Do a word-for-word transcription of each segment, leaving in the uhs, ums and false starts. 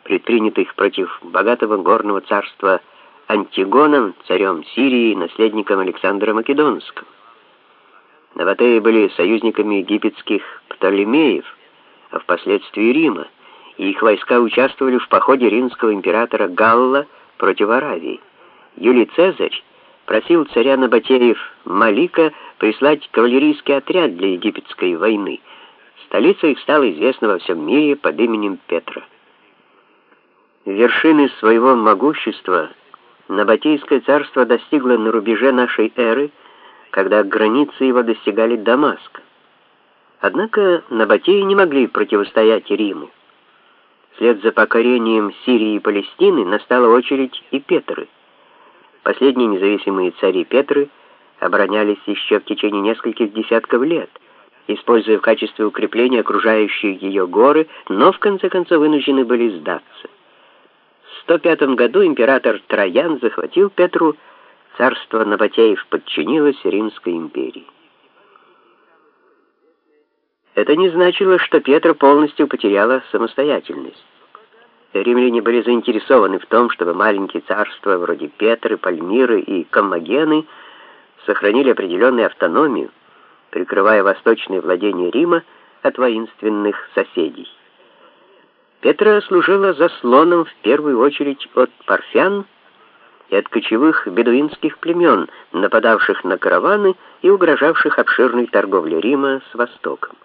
предпринятых против богатого горного царства Антигоном, царем Сирии, наследником Александра Македонского. Наватеи были союзниками египетских Птолемеев, а впоследствии Рима, и их войска участвовали в походе римского императора Галла против Аравии. Юлий Цезарь просил царя Набатеев Малика прислать кавалерийский отряд для египетской войны. Столица их стала известна во всем мире под именем Петра. Вершины своего могущества Набатейское царство достигло на рубеже нашей эры, когда границы его достигали Дамаска. Однако набатеи не могли противостоять Риму. Вслед за покорением Сирии и Палестины настала очередь и Петры. Последние независимые цари Петры оборонялись еще в течение нескольких десятков лет, используя в качестве укрепления окружающие ее горы, но в конце концов вынуждены были сдаться. В сто пятом году император Троян захватил Петру, царство Набатеев подчинилось Римской империи. Это не значило, что Петра полностью потеряла самостоятельность. Римляне были заинтересованы в том, чтобы маленькие царства вроде Петры, Пальмиры и Коммагены сохранили определенную автономию, прикрывая восточные владения Рима от воинственных соседей. Петра служила заслоном в первую очередь от парфян и от кочевых бедуинских племен, нападавших на караваны и угрожавших обширной торговле Рима с Востоком.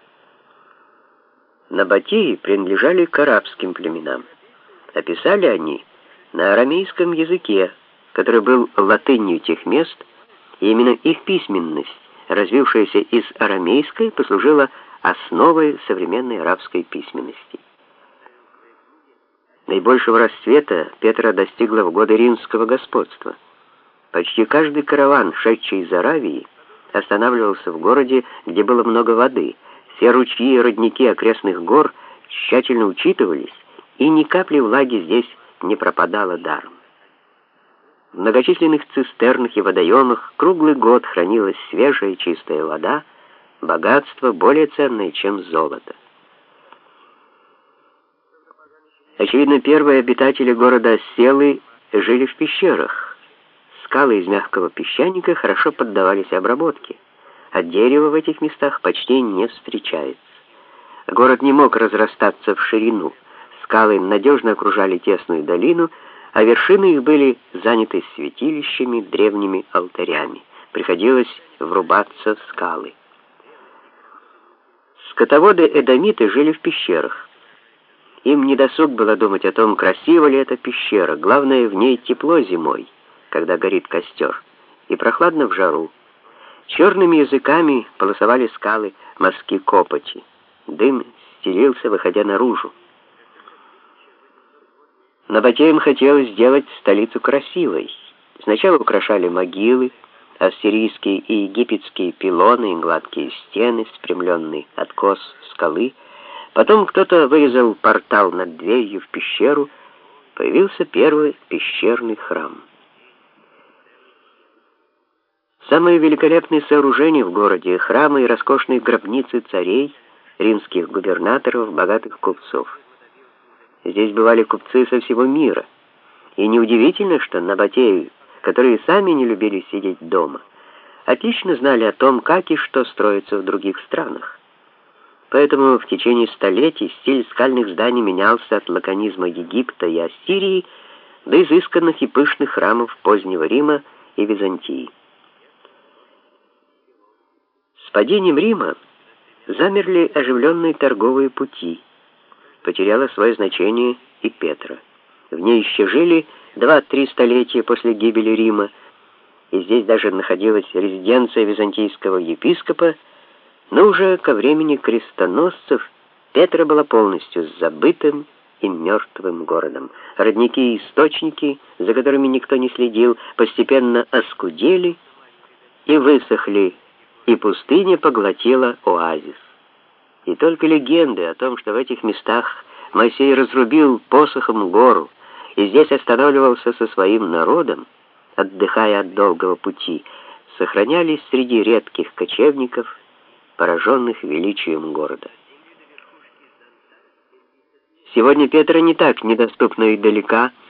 Набатеи принадлежали к арабским племенам. Описали они на арамейском языке, который был латынью тех мест, и именно их письменность, развившаяся из арамейской, послужила основой современной арабской письменности. Наибольшего расцвета Петра достигла в годы римского господства. Почти каждый караван, шедший из Аравии, останавливался в городе, где было много воды. Все ручьи и родники окрестных гор тщательно учитывались, и ни капли влаги здесь не пропадало даром. В многочисленных цистернах и водоемах круглый год хранилась свежая и чистая вода, богатство более ценное, чем золото. Очевидно, первые обитатели города Селы жили в пещерах. Скалы из мягкого песчаника хорошо поддавались обработке, а дерево в этих местах почти не встречается. Город не мог разрастаться в ширину. Скалы надежно окружали тесную долину, а вершины их были заняты святилищами, древними алтарями. Приходилось врубаться в скалы. Скотоводы-эдомиты жили в пещерах. Им недосуг было думать о том, красива ли эта пещера. Главное, в ней тепло зимой, когда горит костер, и прохладно в жару. Черными языками полосовали скалы мазки копоти. Дым стелился, выходя наружу. Набатеям хотелось сделать столицу красивой. Сначала украшали могилы, ассирийские и египетские пилоны и гладкие стены, спрямленные откос скалы. Потом кто-то вырезал портал над дверью в пещеру, появился первый пещерный храм. Самые великолепные сооружения в городе — храмы и роскошные гробницы царей, римских губернаторов, богатых купцов. Здесь бывали купцы со всего мира, и неудивительно, что набатеи, которые сами не любили сидеть дома, отлично знали о том, как и что строится в других странах. Поэтому в течение столетий стиль скальных зданий менялся от лаконизма Египта и Ассирии до изысканных и пышных храмов позднего Рима и Византии. С падением Рима замерли оживленные торговые пути. Потеряла свое значение и Петра. В ней еще жили два-три столетия после гибели Рима, и здесь даже находилась резиденция византийского епископа, но уже ко времени крестоносцев Петра была полностью забытым и мертвым городом. Родники и источники, за которыми никто не следил, постепенно оскудели и высохли, и пустыня поглотила оазис. И только легенды о том, что в этих местах Моисей разрубил посохом гору и здесь останавливался со своим народом, отдыхая от долгого пути, сохранялись среди редких кочевников, пораженных величием города. Сегодня Петра не так недоступна и далека,